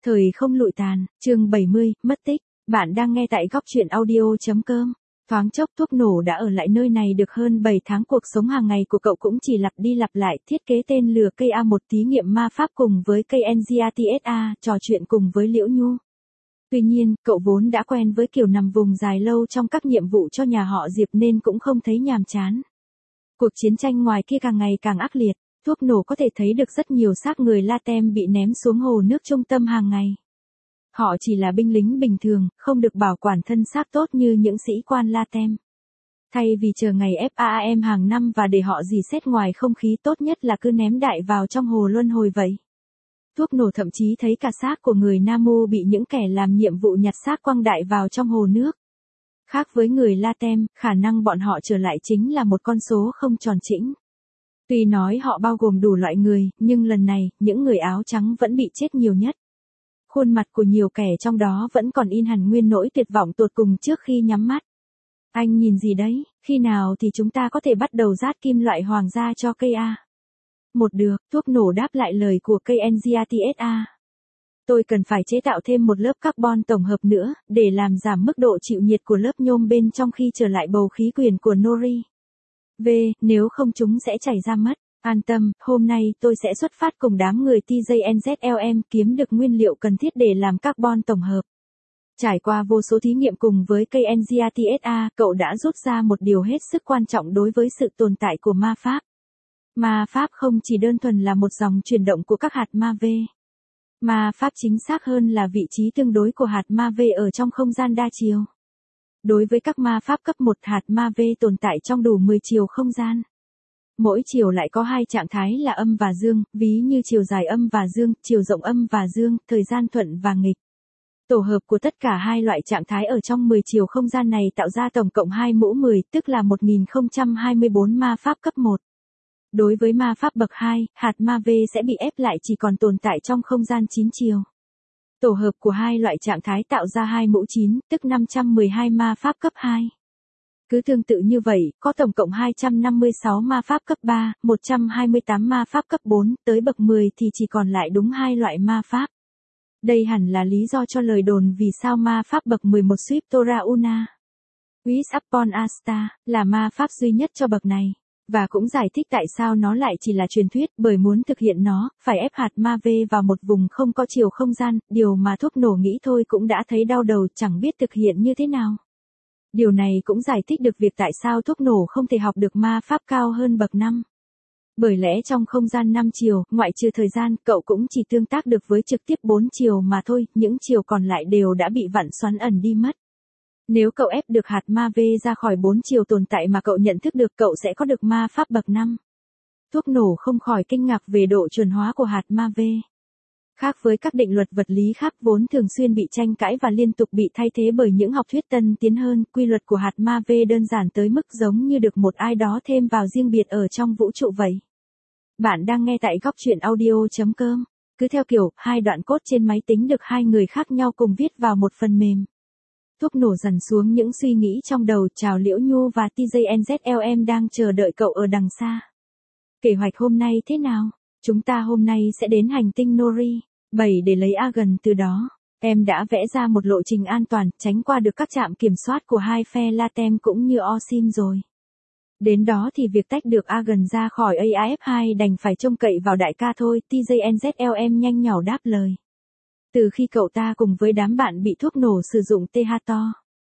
Thời không lụi tàn, chương 70, mất tích. Bạn đang nghe tại góc truyện audio.com. Thoáng chốc thuốc nổ đã ở lại nơi này được hơn 7 tháng, cuộc sống hàng ngày của cậu cũng chỉ lặp đi lặp lại, thiết kế tên lửa cây A1 thí nghiệm ma pháp cùng với cây NGATSA, trò chuyện cùng với Liễu Nhu. Tuy nhiên, cậu vốn đã quen với kiểu nằm vùng dài lâu trong các nhiệm vụ cho nhà họ Diệp nên cũng không thấy nhàm chán. Cuộc chiến tranh ngoài kia càng ngày càng ác liệt. Thuốc nổ có thể thấy được rất nhiều xác người Latem bị ném xuống hồ nước trung tâm hàng ngày. Họ chỉ là binh lính bình thường, không được bảo quản thân xác tốt như những sĩ quan Latem. Thay vì chờ ngày FAAM hàng năm và để họ dì xét ngoài không khí, tốt nhất là cứ ném đại vào trong hồ luân hồi vậy. Thuốc nổ thậm chí thấy cả xác của người Namu bị những kẻ làm nhiệm vụ nhặt xác quăng đại vào trong hồ nước. Khác với người Latem, khả năng bọn họ trở lại chính là một con số không tròn chỉnh. Tuy nói họ bao gồm đủ loại người, nhưng lần này, những người áo trắng vẫn bị chết nhiều nhất. Khuôn mặt của nhiều kẻ trong đó vẫn còn in hẳn nguyên nỗi tuyệt vọng tột cùng trước khi nhắm mắt. Anh nhìn gì đấy, khi nào thì chúng ta có thể bắt đầu rát kim loại hoàng gia cho cây A? Một được, thuốc nổ đáp lại lời của cây NGATSA. Tôi cần phải chế tạo thêm một lớp carbon tổng hợp nữa, để làm giảm mức độ chịu nhiệt của lớp nhôm bên trong khi trở lại bầu khí quyển của Nori. Nếu không chúng sẽ chảy ra mất. An tâm, hôm nay tôi sẽ xuất phát cùng đám người TJNZLM kiếm được nguyên liệu cần thiết để làm carbon tổng hợp. Trải qua vô số thí nghiệm cùng với cây NGATSA, cậu đã rút ra một điều hết sức quan trọng đối với sự tồn tại của ma pháp. Ma pháp không chỉ đơn thuần là một dòng chuyển động của các hạt ma V. Ma pháp chính xác hơn là vị trí tương đối của hạt ma V ở trong không gian đa chiều. Đối với các ma pháp cấp 1, hạt ma V tồn tại trong đủ 10 chiều không gian. Mỗi chiều lại có hai trạng thái là âm và dương, ví như chiều dài âm và dương, chiều rộng âm và dương, thời gian thuận và nghịch. Tổ hợp của tất cả hai loại trạng thái ở trong 10 chiều không gian này tạo ra tổng cộng 2 mũ 10, tức là 1024 ma pháp cấp 1. Đối với ma pháp bậc 2, hạt ma V sẽ bị ép lại chỉ còn tồn tại trong không gian 9 chiều. Tổ hợp của hai loại trạng thái tạo ra 2 mũ 9, tức 512 ma pháp cấp 2. Cứ tương tự như vậy, có tổng cộng 256 ma pháp cấp 3, 128 ma pháp cấp 4, tới bậc 10 thì chỉ còn lại đúng hai loại ma pháp. Đây hẳn là lý do cho lời đồn vì sao ma pháp bậc 11 Swift Tora Una Wish Upon a Star là ma pháp duy nhất cho bậc này. Và cũng giải thích tại sao nó lại chỉ là truyền thuyết, bởi muốn thực hiện nó, phải ép hạt ma V vào một vùng không có chiều không gian, điều mà thuốc nổ nghĩ thôi cũng đã thấy đau đầu, chẳng biết thực hiện như thế nào. Điều này cũng giải thích được việc tại sao thuốc nổ không thể học được ma pháp cao hơn bậc 5. Bởi lẽ trong không gian 5 chiều, ngoại trừ thời gian, cậu cũng chỉ tương tác được với trực tiếp 4 chiều mà thôi, những chiều còn lại đều đã bị vặn xoắn ẩn đi mất. Nếu cậu ép được hạt ma V ra khỏi 4 chiều tồn tại mà cậu nhận thức được, cậu sẽ có được ma pháp bậc 5. Thuốc nổ không khỏi kinh ngạc về độ chuẩn hóa của hạt ma V. Khác với các định luật vật lý khác vốn thường xuyên bị tranh cãi và liên tục bị thay thế bởi những học thuyết tân tiến hơn, quy luật của hạt ma V đơn giản tới mức giống như được một ai đó thêm vào riêng biệt ở trong vũ trụ vậy. Bạn đang nghe tại góc truyện audio.com. Cứ theo kiểu, hai đoạn code trên máy tính được hai người khác nhau cùng viết vào một phần mềm. Thuốc nổ dần xuống những suy nghĩ trong đầu, chào Liễu Nhu và TJNZLM đang chờ đợi cậu ở đằng xa. Kế hoạch hôm nay thế nào? Chúng ta hôm nay sẽ đến hành tinh Nori 7 để lấy Argon từ đó. Em đã vẽ ra một lộ trình an toàn, tránh qua được các trạm kiểm soát của hai phe Latem cũng như Osim rồi. Đến đó thì việc tách được Argon ra khỏi AIF2 đành phải trông cậy vào đại ca thôi, TJNZLM nhanh nhỏ đáp lời. Từ khi cậu ta cùng với đám bạn bị thuốc nổ sử dụng Tehato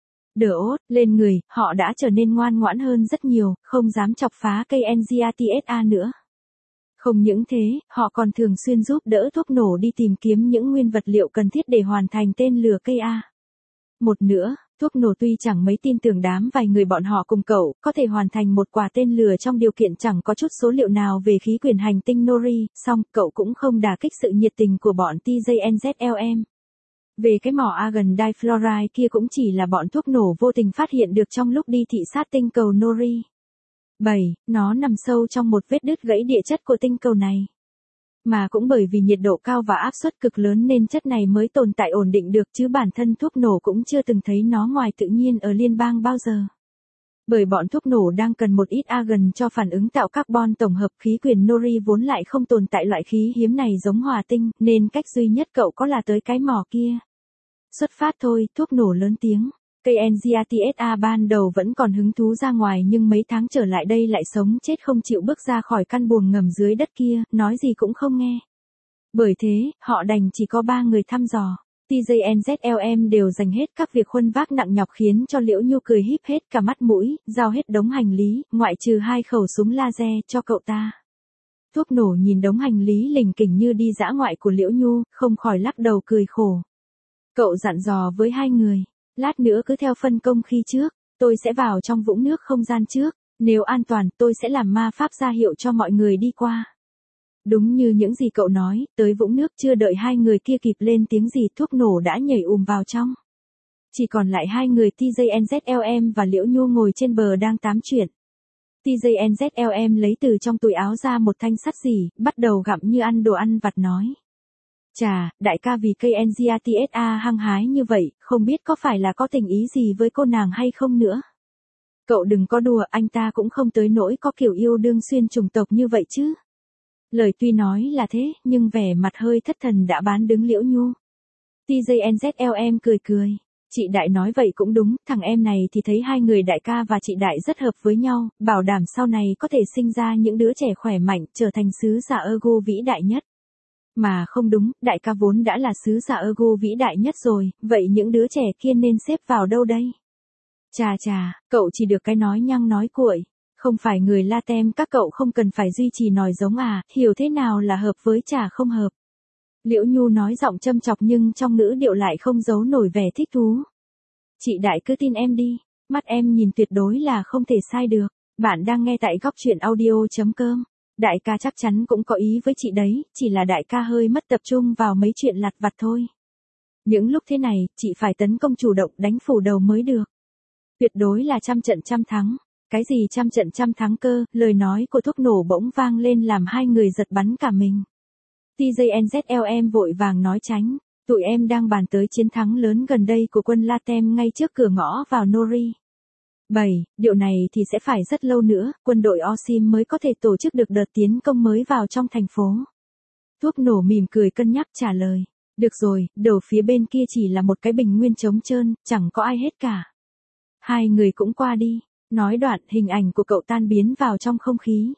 đốt lên người, họ đã trở nên ngoan ngoãn hơn rất nhiều, không dám chọc phá cây NGATSA nữa. Không những thế, họ còn thường xuyên giúp đỡ thuốc nổ đi tìm kiếm những nguyên vật liệu cần thiết để hoàn thành tên lửa cây A. Một nữa, thuốc nổ tuy chẳng mấy tin tưởng đám vài người bọn họ cùng cậu có thể hoàn thành một quả tên lửa trong điều kiện chẳng có chút số liệu nào về khí quyển hành tinh Nori, song cậu cũng không đả kích sự nhiệt tình của bọn TJNZLM. Về cái mỏ Argon difluoride kia cũng chỉ là bọn thuốc nổ vô tình phát hiện được trong lúc đi thị sát tinh cầu Nori 7, nó nằm sâu trong một vết đứt gãy địa chất của tinh cầu này. Mà cũng bởi vì nhiệt độ cao và áp suất cực lớn nên chất này mới tồn tại ổn định được, chứ bản thân thuốc nổ cũng chưa từng thấy nó ngoài tự nhiên ở liên bang bao giờ. Bởi bọn thuốc nổ đang cần một ít argon cho phản ứng tạo carbon tổng hợp, khí quyển nori vốn lại không tồn tại loại khí hiếm này giống hỏa tinh, nên cách duy nhất cậu có là tới cái mỏ kia. Xuất phát thôi, thuốc nổ lớn tiếng. KNGATSA ban đầu vẫn còn hứng thú ra ngoài nhưng mấy tháng trở lại đây lại sống chết không chịu bước ra khỏi căn buồng ngầm dưới đất kia, nói gì cũng không nghe. Bởi thế, họ đành chỉ có 3 người thăm dò. TJNZLM đều dành hết các việc khuân vác nặng nhọc khiến cho Liễu Nhu cười híp hết cả mắt mũi, giao hết đống hành lý, ngoại trừ 2 khẩu súng laser cho cậu ta. Thuốc nổ nhìn đống hành lý lỉnh kỉnh như đi dã ngoại của Liễu Nhu, không khỏi lắc đầu cười khổ. Cậu dặn dò với 2 người, lát nữa cứ theo phân công khi trước, tôi sẽ vào trong vũng nước không gian trước, nếu an toàn tôi sẽ làm ma pháp ra hiệu cho mọi người đi qua. Đúng như những gì cậu nói, tới vũng nước chưa đợi 2 người kia kịp lên tiếng gì thuốc nổ đã nhảy vào trong. Chỉ còn lại 2 người TJNZLM và Liễu Nhu ngồi trên bờ đang tám chuyện. TJNZLM lấy từ trong túi áo ra một thanh sắt xỉ, bắt đầu gặm như ăn đồ ăn vặt nói. Chà, đại ca vì KNGATSA hăng hái như vậy, không biết có phải là có tình ý gì với cô nàng hay không nữa. Cậu đừng có đùa, anh ta cũng không tới nỗi có kiểu yêu đương xuyên chủng tộc như vậy chứ. Lời tuy nói là thế, nhưng vẻ mặt hơi thất thần đã bán đứng Liễu Nhu. TJNZLM cười cười. Chị Đại nói vậy cũng đúng, thằng em này thì thấy 2 người đại ca và chị Đại rất hợp với nhau, bảo đảm sau này có thể sinh ra những đứa trẻ khỏe mạnh, trở thành sứ giả Ergo vĩ đại nhất. Mà không đúng, đại ca vốn đã là sứ giả Ergo vĩ đại nhất rồi, vậy những đứa trẻ kia nên xếp vào đâu đây? Chà chà, cậu chỉ được cái nói nhăng nói cuội. Không phải người Latem các cậu không cần phải duy trì nòi giống à, hiểu thế nào là hợp với chả không hợp. Liễu Nhu nói giọng châm chọc nhưng trong ngữ điệu lại không giấu nổi vẻ thích thú. Chị Đại cứ tin em đi, mắt em nhìn tuyệt đối là không thể sai được. Bạn đang nghe tại góc truyện audio.com. Đại ca chắc chắn cũng có ý với chị đấy, chỉ là đại ca hơi mất tập trung vào mấy chuyện lặt vặt thôi. Những lúc thế này, chị phải tấn công chủ động đánh phủ đầu mới được. Tuyệt đối là trăm trận trăm thắng. Cái gì trăm trận trăm thắng cơ, lời nói của thuốc nổ bỗng vang lên làm 2 người giật bắn cả mình. TJNZLM vội vàng nói tránh, tụi em đang bàn tới chiến thắng lớn gần đây của quân Latem ngay trước cửa ngõ vào Nori. 7. Điều này thì sẽ phải rất lâu nữa, quân đội Osim mới có thể tổ chức được đợt tiến công mới vào trong thành phố. Thuốc nổ mỉm cười cân nhắc trả lời. Được rồi, đầu phía bên kia chỉ là một cái bình nguyên trống trơn, chẳng có ai hết cả. 2 người cũng qua đi. Nói đoạn, hình ảnh của cậu tan biến vào trong không khí.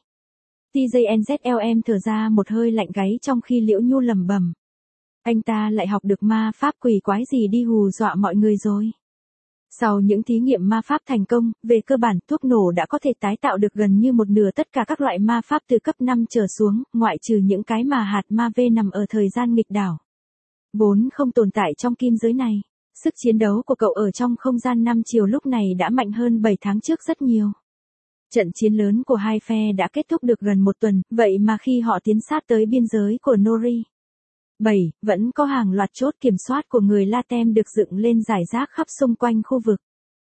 TJNZLM thở ra một hơi lạnh gáy trong khi Liễu Nhu lẩm bẩm. Anh ta lại học được ma pháp quỷ quái gì đi hù dọa mọi người rồi. Sau những thí nghiệm ma pháp thành công, về cơ bản thuốc nổ đã có thể tái tạo được gần như một nửa tất cả các loại ma pháp từ cấp 5 trở xuống, ngoại trừ những cái mà hạt ma V nằm ở thời gian nghịch đảo. Vốn không tồn tại trong kim giới này. Sức chiến đấu của cậu ở trong không gian 5 chiều lúc này đã mạnh hơn 7 tháng trước rất nhiều. Trận chiến lớn của 2 phe đã kết thúc được gần 1 tuần, vậy mà khi họ tiến sát tới biên giới của Nori. 7. Vẫn có hàng loạt chốt kiểm soát của người Latem được dựng lên rải rác khắp xung quanh khu vực.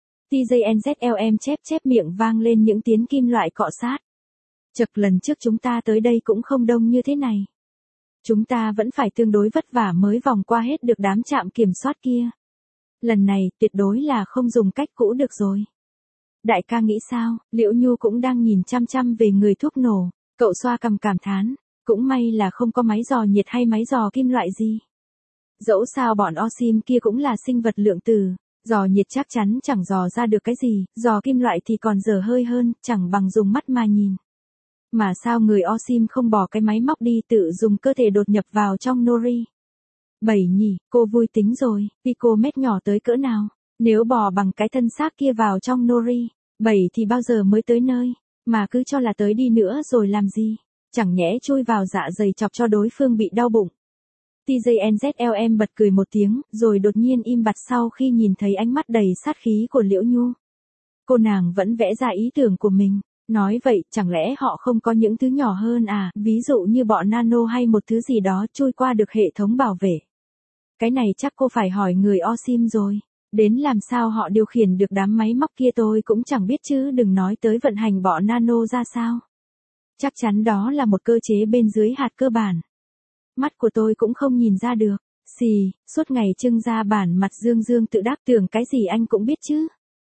TJNZLM chép miệng vang lên những tiếng kim loại cọ sát. Chật lần trước chúng ta tới đây cũng không đông như thế này. Chúng ta vẫn phải tương đối vất vả mới vòng qua hết được đám trạm kiểm soát kia. Lần này, tuyệt đối là không dùng cách cũ được rồi. Đại ca nghĩ sao? Liễu Nhu cũng đang nhìn chăm chăm về người thuốc nổ. Cậu xoa cằm cảm thán. Cũng may là không có máy dò nhiệt hay máy dò kim loại gì. Dẫu sao bọn Osim kia cũng là sinh vật lượng tử. Dò nhiệt chắc chắn chẳng dò ra được cái gì. Dò kim loại thì còn dở hơi hơn, chẳng bằng dùng mắt mà nhìn. Mà sao người Osim không bỏ cái máy móc đi tự dùng cơ thể đột nhập vào trong Nori? 7 nhỉ, cô vui tính rồi, picomet nhỏ tới cỡ nào, nếu bò bằng cái thân xác kia vào trong Nori, 7 thì bao giờ mới tới nơi, mà cứ cho là tới đi nữa rồi làm gì, chẳng nhẽ chui vào dạ dày chọc cho đối phương bị đau bụng. TJNZLM bật cười một tiếng, rồi đột nhiên im bặt sau khi nhìn thấy ánh mắt đầy sát khí của Liễu Nhu. Cô nàng vẫn vẽ ra ý tưởng của mình, nói vậy chẳng lẽ họ không có những thứ nhỏ hơn à, ví dụ như bọ nano hay một thứ gì đó chui qua được hệ thống bảo vệ. Cái này chắc cô phải hỏi người Osim rồi. Đến làm sao họ điều khiển được đám máy móc kia tôi cũng chẳng biết chứ đừng nói tới vận hành bọ nano ra sao. Chắc chắn đó là một cơ chế bên dưới hạt cơ bản. Mắt của tôi cũng không nhìn ra được. Xì, suốt ngày trưng ra bản mặt dương dương tự đắc tưởng cái gì anh cũng biết chứ.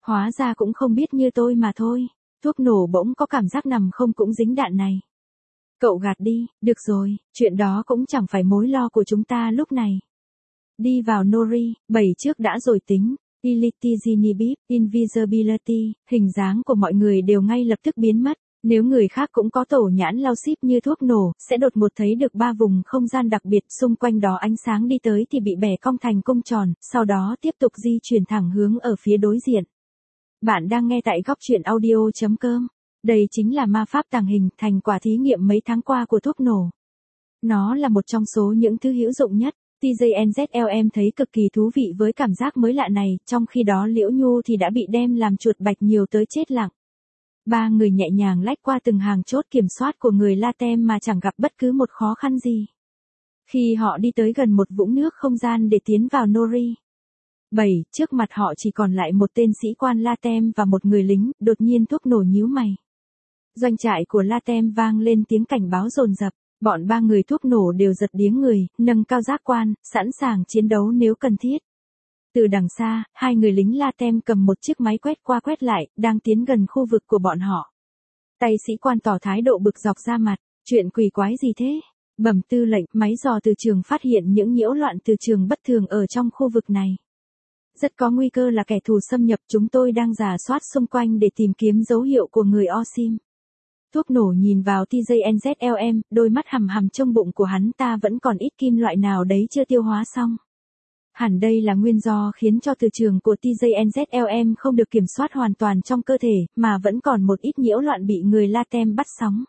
Hóa ra cũng không biết như tôi mà thôi. Thuốc nổ bỗng có cảm giác nằm không cũng dính đạn này. Cậu gạt đi, được rồi, chuyện đó cũng chẳng phải mối lo của chúng ta lúc này. Đi vào Nori, 7 trước đã rồi tính. Ilitinibib, invisibility, hình dáng của mọi người đều ngay lập tức biến mất. Nếu người khác cũng có tổ nhãn lao ship như thuốc nổ, sẽ đột ngột thấy được 3 vùng không gian đặc biệt xung quanh đó ánh sáng đi tới thì bị bẻ cong thành cung tròn, sau đó tiếp tục di chuyển thẳng hướng ở phía đối diện. Bạn đang nghe tại góc truyện audio.com. Đây chính là ma pháp tàng hình, thành quả thí nghiệm mấy tháng qua của thuốc nổ. Nó là một trong số những thứ hữu dụng nhất. TJNZLM thấy cực kỳ thú vị với cảm giác mới lạ này, trong khi đó Liễu Nhu thì đã bị đem làm chuột bạch nhiều tới chết lặng. Ba người nhẹ nhàng lách qua từng hàng chốt kiểm soát của người Latem mà chẳng gặp bất cứ một khó khăn gì. Khi họ đi tới gần một vũng nước không gian để tiến vào Nori. 7, trước mặt họ chỉ còn lại một tên sĩ quan Latem và một người lính, đột nhiên thuốc nổ nhíu mày. Doanh trại của Latem vang lên tiếng cảnh báo dồn dập. Bọn ba người thuốc nổ đều giật điếng người, nâng cao giác quan, sẵn sàng chiến đấu nếu cần thiết. Từ đằng xa, hai người lính Latem cầm một chiếc máy quét qua quét lại, đang tiến gần khu vực của bọn họ. Tay sĩ quan tỏ thái độ bực dọc ra mặt, chuyện quỷ quái gì thế? Bẩm tư lệnh, máy dò từ trường phát hiện những nhiễu loạn từ trường bất thường ở trong khu vực này. Rất có nguy cơ là kẻ thù xâm nhập, chúng tôi đang rà soát xung quanh để tìm kiếm dấu hiệu của người Osim. Thuốc nổ nhìn vào TJNZLM, đôi mắt hằm hằm trong bụng của hắn ta vẫn còn ít kim loại nào đấy chưa tiêu hóa xong. Hẳn đây là nguyên do khiến cho từ trường của TJNZLM không được kiểm soát hoàn toàn trong cơ thể, mà vẫn còn một ít nhiễu loạn bị người Latem bắt sóng.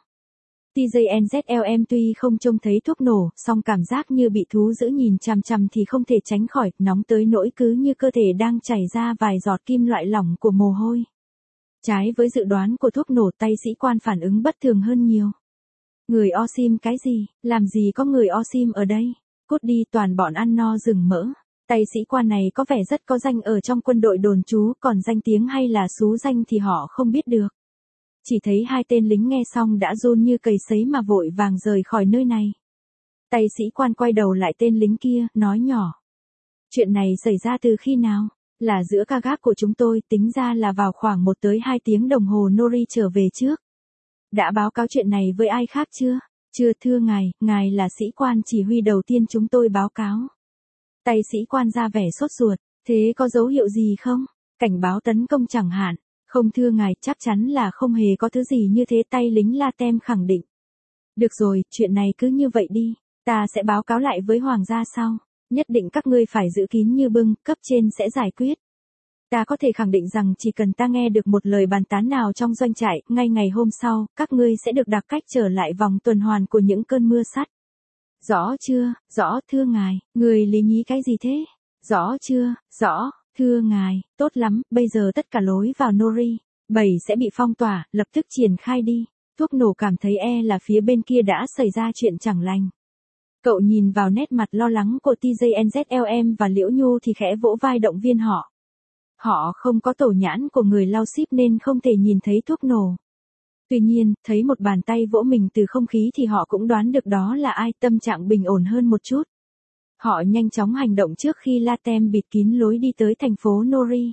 TJNZLM tuy không trông thấy thuốc nổ, song cảm giác như bị thú dữ nhìn chằm chằm thì không thể tránh khỏi, nóng tới nỗi cứ như cơ thể đang chảy ra vài giọt kim loại lỏng của mồ hôi. Trái với dự đoán của thuốc nổ, tay sĩ quan phản ứng bất thường hơn nhiều. Người Osim cái gì, làm gì có người Osim ở đây, cút đi, toàn bọn ăn no rừng mỡ. Tay sĩ quan này có vẻ rất có danh ở trong quân đội đồn trú, còn danh tiếng hay là xú danh thì họ không biết được. Chỉ thấy hai tên lính nghe xong đã run như cầy sấy mà vội vàng rời khỏi nơi này. Tay sĩ quan quay đầu lại tên lính kia, nói nhỏ. Chuyện này xảy ra từ khi nào? Là giữa ca gác của chúng tôi, tính ra là vào khoảng 1 tới 2 tiếng đồng hồ Nori trở về trước. Đã báo cáo chuyện này với ai khác chưa? Chưa, thưa ngài là sĩ quan chỉ huy đầu tiên chúng tôi báo cáo. Tay sĩ quan ra vẻ sốt ruột, thế có dấu hiệu gì không? Cảnh báo tấn công chẳng hạn. Không thưa ngài, chắc chắn là không hề có thứ gì như thế, tay lính Latem khẳng định. Được rồi, chuyện này cứ như vậy đi, ta sẽ báo cáo lại với hoàng gia sau. Nhất định các ngươi phải giữ kín như bưng, cấp trên sẽ giải quyết. Ta có thể khẳng định rằng chỉ cần ta nghe được một lời bàn tán nào trong doanh trại, ngay ngày hôm sau, các ngươi sẽ được đặc cách trở lại vòng tuần hoàn của những cơn mưa sắt. Rõ chưa, rõ, thưa ngài, người lý nhí cái gì thế? Rõ chưa, rõ, thưa ngài, tốt lắm, bây giờ tất cả lối vào Nori 7 sẽ bị phong tỏa, lập tức triển khai đi. Thuốc nổ cảm thấy là phía bên kia đã xảy ra chuyện chẳng lành. Cậu nhìn vào nét mặt lo lắng của TJNZLM và Liễu Nhu thì khẽ vỗ vai động viên họ. Họ không có tổ nhãn của người lao ship nên không thể nhìn thấy thuốc nổ. Tuy nhiên, thấy một bàn tay vỗ mình từ không khí thì họ cũng đoán được đó là ai, tâm trạng bình ổn hơn một chút. Họ nhanh chóng hành động trước khi Latem bịt kín lối đi tới thành phố Nori.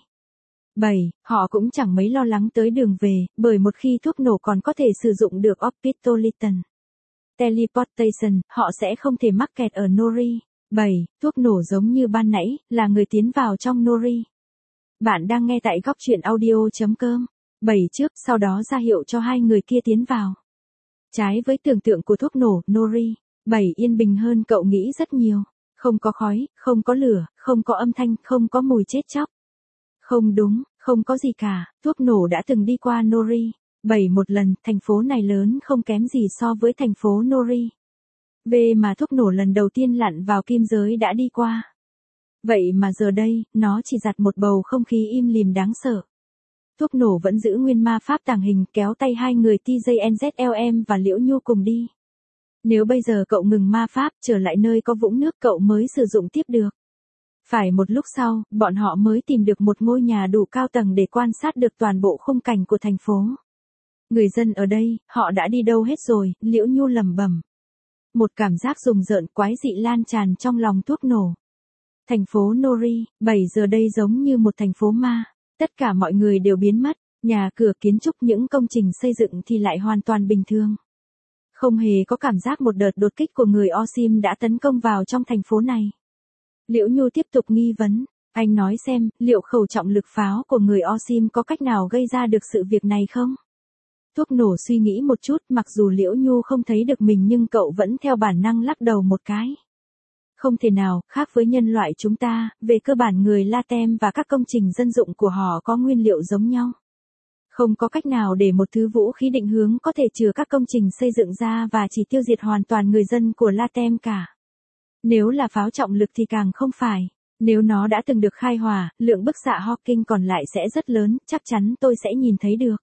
7. Họ cũng chẳng mấy lo lắng tới đường về, bởi một khi thuốc nổ còn có thể sử dụng được Orbital Teleportation, họ sẽ không thể mắc kẹt ở Nori. 7. Thuốc nổ giống như ban nãy, là người tiến vào trong Nori. Bạn đang nghe tại góc truyện audio.com. 7 trước, sau đó ra hiệu cho hai người kia tiến vào. Trái với tưởng tượng của thuốc nổ, Nori 7 yên bình hơn cậu nghĩ rất nhiều. Không có khói, không có lửa, không có âm thanh, không có mùi chết chóc. Không đúng, không có gì cả, thuốc nổ đã từng đi qua Nori 7 một lần, thành phố này lớn không kém gì so với thành phố Nori. Mà thuốc nổ lần đầu tiên lặn vào kim giới đã đi qua. Vậy mà giờ đây, nó chỉ giặt một bầu không khí im lìm đáng sợ. Thuốc nổ vẫn giữ nguyên ma pháp tàng hình, kéo tay hai người TJNZLM và Liễu Nhu cùng đi. Nếu bây giờ cậu ngừng ma pháp, trở lại nơi có vũng nước cậu mới sử dụng tiếp được. Phải một lúc sau, bọn họ mới tìm được một ngôi nhà đủ cao tầng để quan sát được toàn bộ khung cảnh của thành phố. Người dân ở đây, họ đã đi đâu hết rồi, Liễu Nhu lẩm bẩm. Một cảm giác rùng rợn quái dị lan tràn trong lòng thuốc nổ. Thành phố Nori 7 giờ đây giống như một thành phố ma. Tất cả mọi người đều biến mất, nhà cửa kiến trúc những công trình xây dựng thì lại hoàn toàn bình thường. Không hề có cảm giác một đợt đột kích của người Osim đã tấn công vào trong thành phố này. Liễu Nhu tiếp tục nghi vấn, anh nói xem, liệu khẩu trọng lực pháo của người Osim có cách nào gây ra được sự việc này không? Thuốc nổ suy nghĩ một chút, mặc dù Liễu Nhu không thấy được mình nhưng cậu vẫn theo bản năng lắc đầu một cái. Không thể nào, khác với nhân loại chúng ta, về cơ bản người Latem và các công trình dân dụng của họ có nguyên liệu giống nhau. Không có cách nào để một thứ vũ khí định hướng có thể chứa các công trình xây dựng ra và chỉ tiêu diệt hoàn toàn người dân của Latem cả. Nếu là pháo trọng lực thì càng không phải. Nếu nó đã từng được khai hỏa, lượng bức xạ Hawking còn lại sẽ rất lớn, chắc chắn tôi sẽ nhìn thấy được.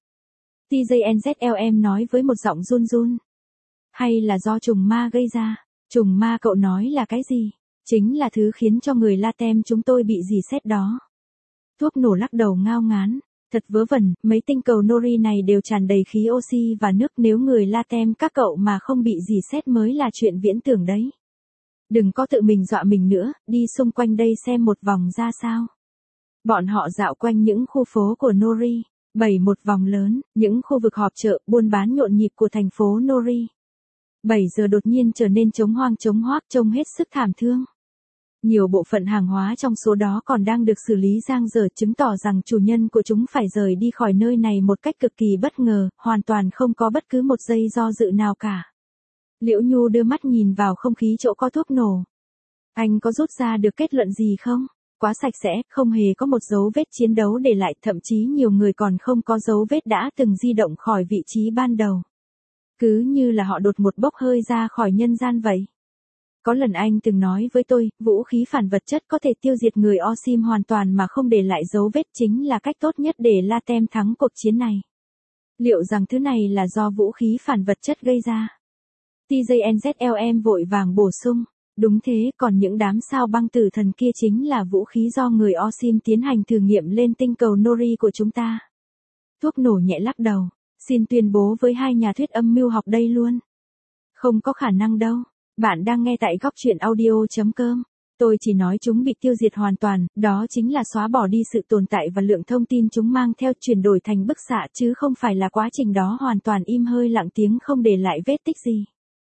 TJNZLM nói với một giọng run run. Hay là do trùng ma gây ra? Trùng ma cậu nói là cái gì? Chính là thứ khiến cho người Latem chúng tôi bị dì xét đó. Thuốc nổ lắc đầu ngao ngán. Thật vớ vẩn, mấy tinh cầu Nori này đều tràn đầy khí oxy và nước, nếu người Latem các cậu mà không bị dì xét mới là chuyện viễn tưởng đấy. Đừng có tự mình dọa mình nữa, đi xung quanh đây xem một vòng ra sao. Bọn họ dạo quanh những khu phố của Nori, bày một vòng lớn, những khu vực họp chợ, buôn bán nhộn nhịp của thành phố Nori. 7 giờ đột nhiên trở nên trống hoác trông hết sức thảm thương. Nhiều bộ phận hàng hóa trong số đó còn đang được xử lý dang dở, chứng tỏ rằng chủ nhân của chúng phải rời đi khỏi nơi này một cách cực kỳ bất ngờ, hoàn toàn không có bất cứ một giây do dự nào cả. Liễu Nhu đưa mắt nhìn vào không khí chỗ có thuốc nổ. Anh có rút ra được kết luận gì không? Quá sạch sẽ, không hề có một dấu vết chiến đấu để lại, thậm chí nhiều người còn không có dấu vết đã từng di động khỏi vị trí ban đầu. Cứ như là họ đột một bốc hơi ra khỏi nhân gian vậy. Có lần anh từng nói với tôi, vũ khí phản vật chất có thể tiêu diệt người Osim hoàn toàn mà không để lại dấu vết, chính là cách tốt nhất để Latem thắng cuộc chiến này. Liệu rằng thứ này là do vũ khí phản vật chất gây ra? TJNZLM vội vàng bổ sung. Đúng thế, còn những đám sao băng tử thần kia chính là vũ khí do người Osim tiến hành thử nghiệm lên tinh cầu Nori của chúng ta. Thuốc nổ nhẹ lắc đầu. Xin tuyên bố với hai nhà thuyết âm mưu học đây luôn. Không có khả năng đâu. Bạn đang nghe tại góc truyện audio.com. Tôi chỉ nói chúng bị tiêu diệt hoàn toàn, đó chính là xóa bỏ đi sự tồn tại và lượng thông tin chúng mang theo, chuyển đổi thành bức xạ, chứ không phải là quá trình đó hoàn toàn im hơi lặng tiếng không để lại vết tích gì.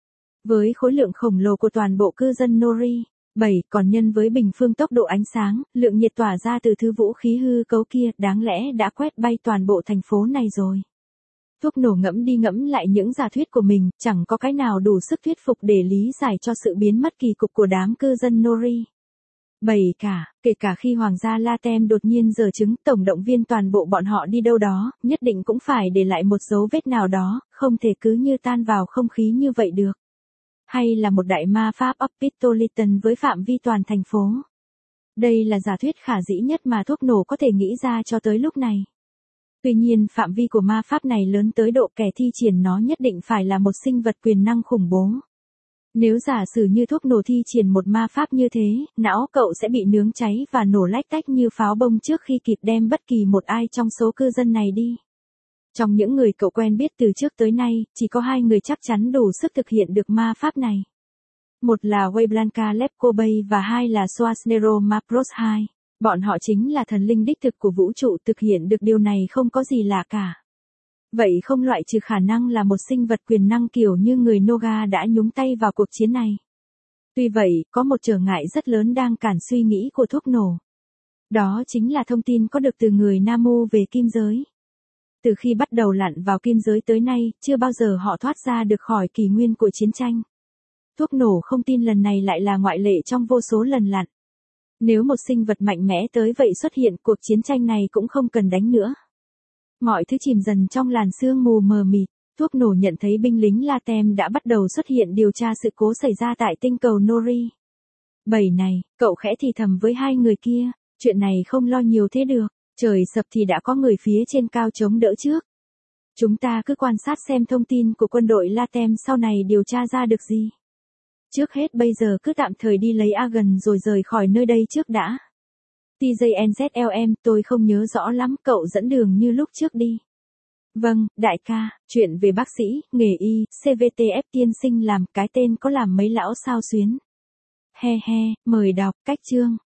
Với khối lượng khổng lồ của toàn bộ cư dân Nori, 7 còn nhân với bình phương tốc độ ánh sáng, lượng nhiệt tỏa ra từ thứ vũ khí hư cấu kia đáng lẽ đã quét bay toàn bộ thành phố này rồi. Thuốc nổ ngẫm đi ngẫm lại những giả thuyết của mình, chẳng có cái nào đủ sức thuyết phục để lý giải cho sự biến mất kỳ cục của đám cư dân Nori. 7 kể cả khi Hoàng gia Latem đột nhiên giở trứng, tổng động viên toàn bộ bọn họ đi đâu đó, nhất định cũng phải để lại một dấu vết nào đó, không thể cứ như tan vào không khí như vậy được. Hay là một đại ma pháp Optoliton với phạm vi toàn thành phố. Đây là giả thuyết khả dĩ nhất mà thuốc nổ có thể nghĩ ra cho tới lúc này. Tuy nhiên, phạm vi của ma pháp này lớn tới độ kẻ thi triển nó nhất định phải là một sinh vật quyền năng khủng bố. Nếu giả sử như thuốc nổ thi triển một ma pháp như thế, não cậu sẽ bị nướng cháy và nổ lách tách như pháo bông trước khi kịp đem bất kỳ một ai trong số cư dân này đi. Trong những người cậu quen biết từ trước tới nay, chỉ có 2 người chắc chắn đủ sức thực hiện được ma pháp này. Một là Wayblanca Lepkobay và 2 là Soasnero Mapros II. Bọn họ chính là thần linh đích thực của vũ trụ, thực hiện được điều này không có gì lạ cả. Vậy không loại trừ khả năng là một sinh vật quyền năng kiểu như người Noga đã nhúng tay vào cuộc chiến này. Tuy vậy, có một trở ngại rất lớn đang cản suy nghĩ của thuốc nổ. Đó chính là thông tin có được từ người Namu về kim giới. Từ khi bắt đầu lặn vào kim giới tới nay, chưa bao giờ họ thoát ra được khỏi kỷ nguyên của chiến tranh. Thuốc nổ không tin lần này lại là ngoại lệ trong vô số lần lặn. Nếu một sinh vật mạnh mẽ tới vậy xuất hiện, cuộc chiến tranh này cũng không cần đánh nữa. Mọi thứ chìm dần trong làn sương mù mờ mịt. Thuốc nổ nhận thấy binh lính Latem đã bắt đầu xuất hiện điều tra sự cố xảy ra tại tinh cầu Nori. 7 này, cậu khẽ thì thầm với 2 người kia, chuyện này không lo nhiều thế được, trời sập thì đã có người phía trên cao chống đỡ trước. Chúng ta cứ quan sát xem thông tin của quân đội Latem sau này điều tra ra được gì. Trước hết bây giờ cứ tạm thời đi lấy Agan rồi rời khỏi nơi đây trước đã. TJNZLM, tôi không nhớ rõ lắm, cậu dẫn đường như lúc trước đi. Vâng, đại ca, chuyện về bác sĩ, nghề y, CVTF tiên sinh làm, cái tên có làm mấy lão sao xuyến. He he, mời đọc, cách chương.